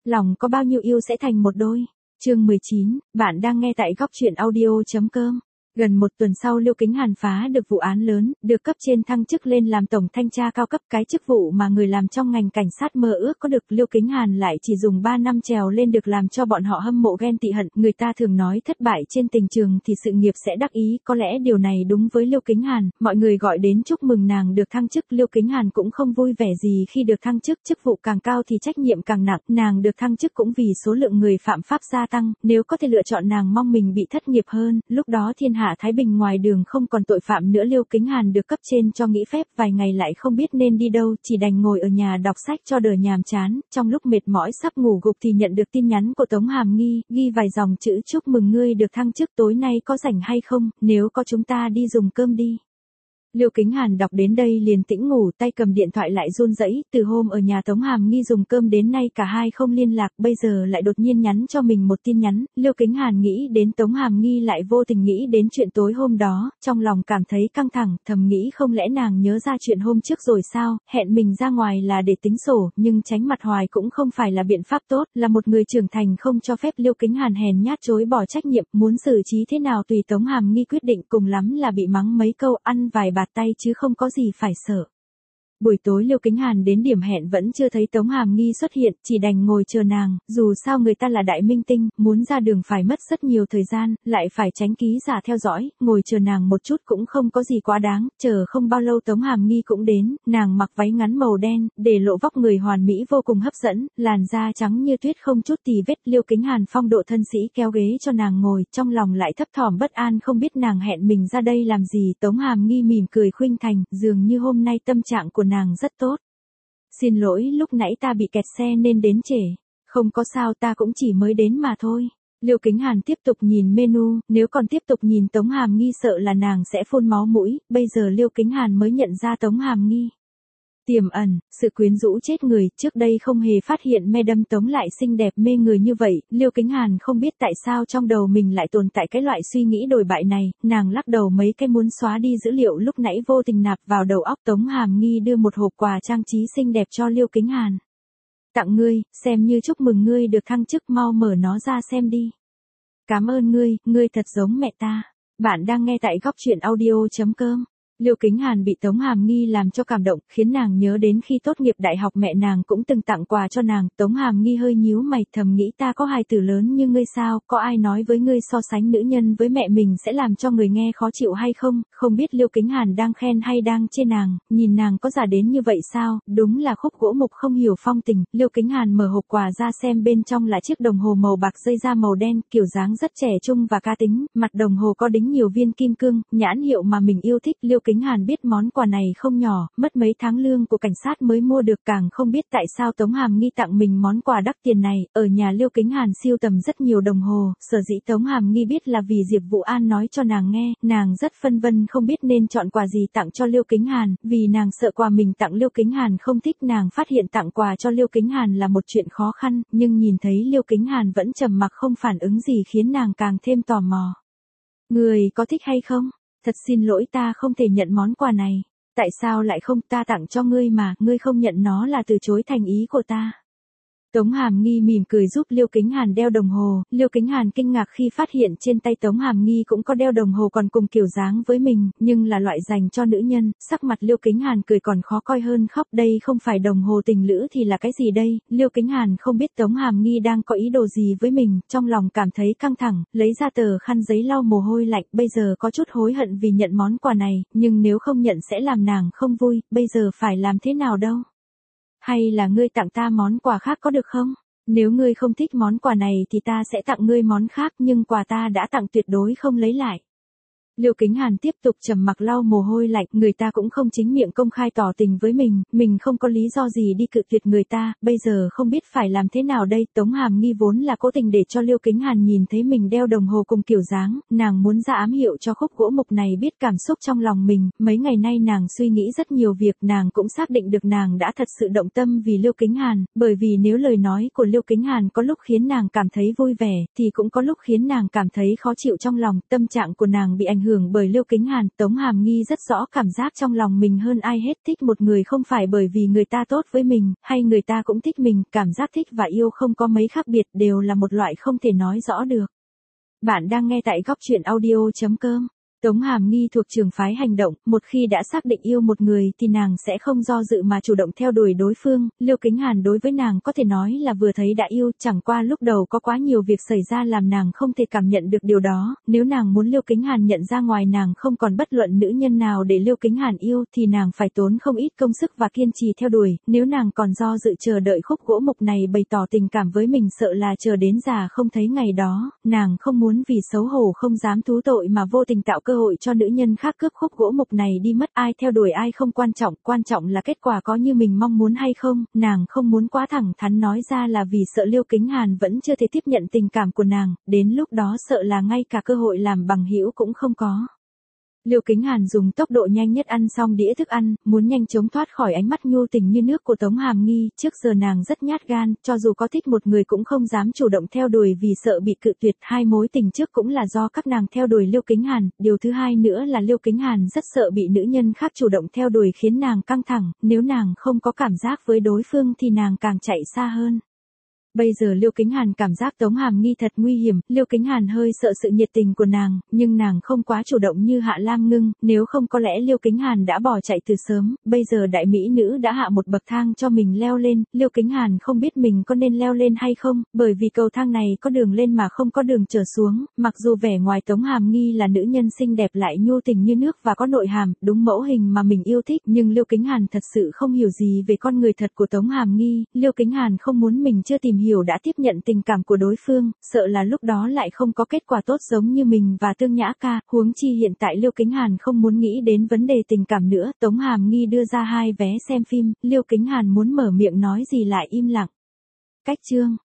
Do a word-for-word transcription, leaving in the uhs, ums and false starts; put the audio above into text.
lòng có bao nhiêu yêu sẽ thành một đôi. Chương mười chín, bạn đang nghe tại góc truyện audio.com. Gần một tuần sau Liêu Kính Hàn phá được vụ án lớn, được cấp trên thăng chức lên làm tổng thanh tra cao cấp, cái chức vụ mà người làm trong ngành cảnh sát mơ ước có được. Liêu Kính Hàn lại chỉ dùng ba năm trèo lên được làm cho bọn họ hâm mộ ghen tị hận. Người ta thường nói thất bại trên tình trường thì sự nghiệp sẽ đắc ý, có lẽ điều này đúng với Liêu Kính Hàn. Mọi người gọi đến chúc mừng nàng được thăng chức, Liêu Kính Hàn cũng không vui vẻ gì khi được thăng chức, chức vụ càng cao thì trách nhiệm càng nặng. Nàng được thăng chức cũng vì số lượng người phạm pháp gia tăng, nếu có thể lựa chọn nàng mong mình bị thất nghiệp hơn, lúc đó thiên hạ thái bình, ngoài đường không còn tội phạm nữa. Liêu Kính Hàn được cấp trên cho nghỉ phép vài ngày lại không biết nên đi đâu, chỉ đành ngồi ở nhà đọc sách cho đỡ nhàm chán. Trong lúc mệt mỏi sắp ngủ gục thì nhận được tin nhắn của Tống Hàm Nghi, ghi vài dòng chữ: chúc mừng ngươi được thăng chức, tối nay có rảnh hay không, nếu có chúng ta đi dùng cơm đi. Liêu Kính Hàn đọc đến đây liền tĩnh ngủ, tay cầm điện thoại lại run rẩy. Từ hôm ở nhà Tống Hàm Nghi dùng cơm đến nay cả hai không liên lạc, bây giờ lại đột nhiên nhắn cho mình một tin nhắn. Liêu Kính Hàn nghĩ đến Tống Hàm Nghi lại vô tình nghĩ đến chuyện tối hôm đó, trong lòng cảm thấy căng thẳng, thầm nghĩ không lẽ nàng nhớ ra chuyện hôm trước rồi sao, hẹn mình ra ngoài là để tính sổ, nhưng tránh mặt hoài cũng không phải là biện pháp tốt, là một người trưởng thành không cho phép. Liêu Kính Hàn hèn nhát chối bỏ trách nhiệm, muốn xử trí thế nào tùy Tống Hàm Nghi quyết định, cùng lắm là bị mắng mấy câu, ăn vài bạt tay chứ không có gì phải sợ. Buổi tối Liêu Kính Hàn đến điểm hẹn vẫn chưa thấy Tống Hàm Nghi xuất hiện, chỉ đành ngồi chờ nàng, dù sao người ta là đại minh tinh, muốn ra đường phải mất rất nhiều thời gian, lại phải tránh ký giả theo dõi, ngồi chờ nàng một chút cũng không có gì quá đáng. Chờ không bao lâu Tống Hàm Nghi cũng đến, nàng mặc váy ngắn màu đen, để lộ vóc người hoàn mỹ vô cùng hấp dẫn, làn da trắng như tuyết không chút tì vết. Liêu Kính Hàn phong độ thân sĩ kéo ghế cho nàng ngồi, trong lòng lại thấp thỏm bất an không biết nàng hẹn mình ra đây làm gì. Tống Hàm Nghi mỉm cười khuynh thành, dường như hôm nay tâm trạng của nàng rất tốt. Xin lỗi, lúc nãy ta bị kẹt xe nên đến trễ. Không có sao, ta cũng chỉ mới đến mà thôi. Liêu Kính Hàn tiếp tục nhìn menu, nếu còn tiếp tục nhìn Tống Hàm Nghi sợ là nàng sẽ phun máu mũi. Bây giờ Liêu Kính Hàn mới nhận ra Tống Hàm Nghi tiềm ẩn sự quyến rũ chết người, trước đây không hề phát hiện Madam Tống lại xinh đẹp mê người như vậy. Liêu Kính Hàn không biết tại sao trong đầu mình lại tồn tại cái loại suy nghĩ đồi bại này, nàng lắc đầu mấy cái muốn xóa đi dữ liệu lúc nãy vô tình nạp vào đầu óc. Tống Hàm Nghi đưa một hộp quà trang trí xinh đẹp cho Liêu Kính Hàn. Tặng ngươi, xem như chúc mừng ngươi được thăng chức, mau mở nó ra xem đi. Cảm ơn ngươi, ngươi thật giống mẹ ta. Bạn đang nghe tại góc truyện audio.com. Liêu Kính Hàn bị Tống Hàm Nghi làm cho cảm động, khiến nàng nhớ đến khi tốt nghiệp đại học mẹ nàng cũng từng tặng quà cho nàng. Tống Hàm Nghi hơi nhíu mày, thầm nghĩ ta có hài tử lớn như ngươi sao, có ai nói với ngươi so sánh nữ nhân với mẹ mình sẽ làm cho người nghe khó chịu hay không. Không biết Liêu Kính Hàn đang khen hay đang chê nàng, nhìn nàng có già đến như vậy sao, đúng là khúc gỗ mục không hiểu phong tình. Liêu Kính Hàn mở hộp quà ra xem, bên trong là chiếc đồng hồ màu bạc dây da màu đen, kiểu dáng rất trẻ trung và cá tính, mặt đồng hồ có đính nhiều viên kim cương, nhãn hiệu mà mình yêu thích. Liêu Kính Hàn biết món quà này không nhỏ, mất mấy tháng lương của cảnh sát mới mua được, càng không biết tại sao Tống Hàm Nghi tặng mình món quà đắt tiền này. Ở nhà Liêu Kính Hàn siêu tầm rất nhiều đồng hồ, sở dĩ Tống Hàm Nghi biết là vì Diệp Vũ An nói cho nàng nghe, nàng rất phân vân không biết nên chọn quà gì tặng cho Liêu Kính Hàn, vì nàng sợ quà mình tặng Liêu Kính Hàn không thích. Nàng phát hiện tặng quà cho Liêu Kính Hàn là một chuyện khó khăn, nhưng nhìn thấy Liêu Kính Hàn vẫn trầm mặc không phản ứng gì khiến nàng càng thêm tò mò. Người có thích hay không? Thật xin lỗi, ta không thể nhận món quà này. Tại sao lại không, ta tặng cho ngươi mà, ngươi không nhận nó là từ chối thành ý của ta. Tống Hàm Nghi mỉm cười giúp Liêu Kính Hàn đeo đồng hồ. Liêu Kính Hàn kinh ngạc khi phát hiện trên tay Tống Hàm Nghi cũng có đeo đồng hồ còn cùng kiểu dáng với mình, nhưng là loại dành cho nữ nhân. Sắc mặt Liêu Kính Hàn cười còn khó coi hơn khóc, đây không phải đồng hồ tình lữ thì là cái gì đây? Liêu Kính Hàn không biết Tống Hàm Nghi đang có ý đồ gì với mình, trong lòng cảm thấy căng thẳng, lấy ra tờ khăn giấy lau mồ hôi lạnh. Bây giờ có chút hối hận vì nhận món quà này, nhưng nếu không nhận sẽ làm nàng không vui, bây giờ phải làm thế nào đâu? Hay là ngươi tặng ta món quà khác có được không? Nếu ngươi không thích món quà này thì ta sẽ tặng ngươi món khác, nhưng quà ta đã tặng tuyệt đối không lấy lại. Liêu Kính Hàn tiếp tục trầm mặc lau mồ hôi lạnh, người ta cũng không chính miệng công khai tỏ tình với mình, mình không có lý do gì đi cự tuyệt người ta, bây giờ không biết phải làm thế nào đây. Tống Hàm Nghi vốn là cố tình để cho Liêu Kính Hàn nhìn thấy mình đeo đồng hồ cùng kiểu dáng, nàng muốn ra ám hiệu cho khúc gỗ mục này biết cảm xúc trong lòng mình. Mấy ngày nay nàng suy nghĩ rất nhiều việc, nàng cũng xác định được nàng đã thật sự động tâm vì Liêu Kính Hàn, bởi vì nếu lời nói của Liêu Kính Hàn có lúc khiến nàng cảm thấy vui vẻ, thì cũng có lúc khiến nàng cảm thấy khó chịu trong lòng. Tâm trạng của nàng bị ảnh hưởng hưởng bởi Liêu Kính Hàn, Tống Hàm Nghi rất rõ cảm giác trong lòng mình hơn ai hết. Thích một người không phải bởi vì người ta tốt với mình, hay người ta cũng thích mình, cảm giác thích và yêu không có mấy khác biệt, đều là một loại không thể nói rõ được. Bạn đang nghe tại góc truyện audio.com. Tống Hàm Nghi thuộc trường phái hành động, một khi đã xác định yêu một người thì nàng sẽ không do dự mà chủ động theo đuổi đối phương. Liêu Kính Hàn đối với nàng có thể nói là vừa thấy đã yêu, chẳng qua lúc đầu có quá nhiều việc xảy ra làm nàng không thể cảm nhận được điều đó. Nếu nàng muốn Liêu Kính Hàn nhận ra ngoài nàng không còn bất luận nữ nhân nào để Liêu Kính Hàn yêu thì nàng phải tốn không ít công sức và kiên trì theo đuổi. Nếu nàng còn do dự chờ đợi khúc gỗ mục này bày tỏ tình cảm với mình, sợ là chờ đến già không thấy ngày đó. Nàng không muốn vì xấu hổ không dám thú tội mà vô tình tạo cơ hội cho nữ nhân khác cướp khúc gỗ mục này đi mất. Ai theo đuổi ai không quan trọng, quan trọng là kết quả có như mình mong muốn hay không. Nàng không muốn quá thẳng thắn nói ra là vì sợ Liêu Kính Hàn vẫn chưa thể tiếp nhận tình cảm của nàng, đến lúc đó sợ là ngay cả cơ hội làm bằng hữu cũng không có. Liêu Kính Hàn dùng tốc độ nhanh nhất ăn xong đĩa thức ăn, muốn nhanh chóng thoát khỏi ánh mắt nhu tình như nước của Tống Hàm Nghi. Trước giờ nàng rất nhát gan, cho dù có thích một người cũng không dám chủ động theo đuổi vì sợ bị cự tuyệt. Hai mối tình trước cũng là do các nàng theo đuổi Liêu Kính Hàn, điều thứ hai nữa là Liêu Kính Hàn rất sợ bị nữ nhân khác chủ động theo đuổi khiến nàng căng thẳng, nếu nàng không có cảm giác với đối phương thì nàng càng chạy xa hơn. Bây giờ Liêu Kính Hàn cảm giác Tống Hàm Nghi thật nguy hiểm, Liêu Kính Hàn hơi sợ sự nhiệt tình của nàng, nhưng nàng không quá chủ động như Hạ Lam Ngưng, nếu không có lẽ Liêu Kính Hàn đã bỏ chạy từ sớm. Bây giờ đại mỹ nữ đã hạ một bậc thang cho mình leo lên, Liêu Kính Hàn không biết mình có nên leo lên hay không, bởi vì cầu thang này có đường lên mà không có đường trở xuống. Mặc dù vẻ ngoài Tống Hàm Nghi là nữ nhân xinh đẹp lại nhu tình như nước và có nội hàm, đúng mẫu hình mà mình yêu thích, nhưng Liêu Kính Hàn thật sự không hiểu gì về con người thật của Tống Hàm Nghi. Liêu Kính Hàn không muốn mình chưa tìm hiểu đã tiếp nhận tình cảm của đối phương, sợ là lúc đó lại không có kết quả tốt giống như mình và Tương Nhã ca. Huống chi hiện tại Liêu Kính Hàn không muốn nghĩ đến vấn đề tình cảm nữa. Tống Hàm Nghi đưa ra hai vé xem phim, Liêu Kính Hàn muốn mở miệng nói gì lại im lặng. Cách chương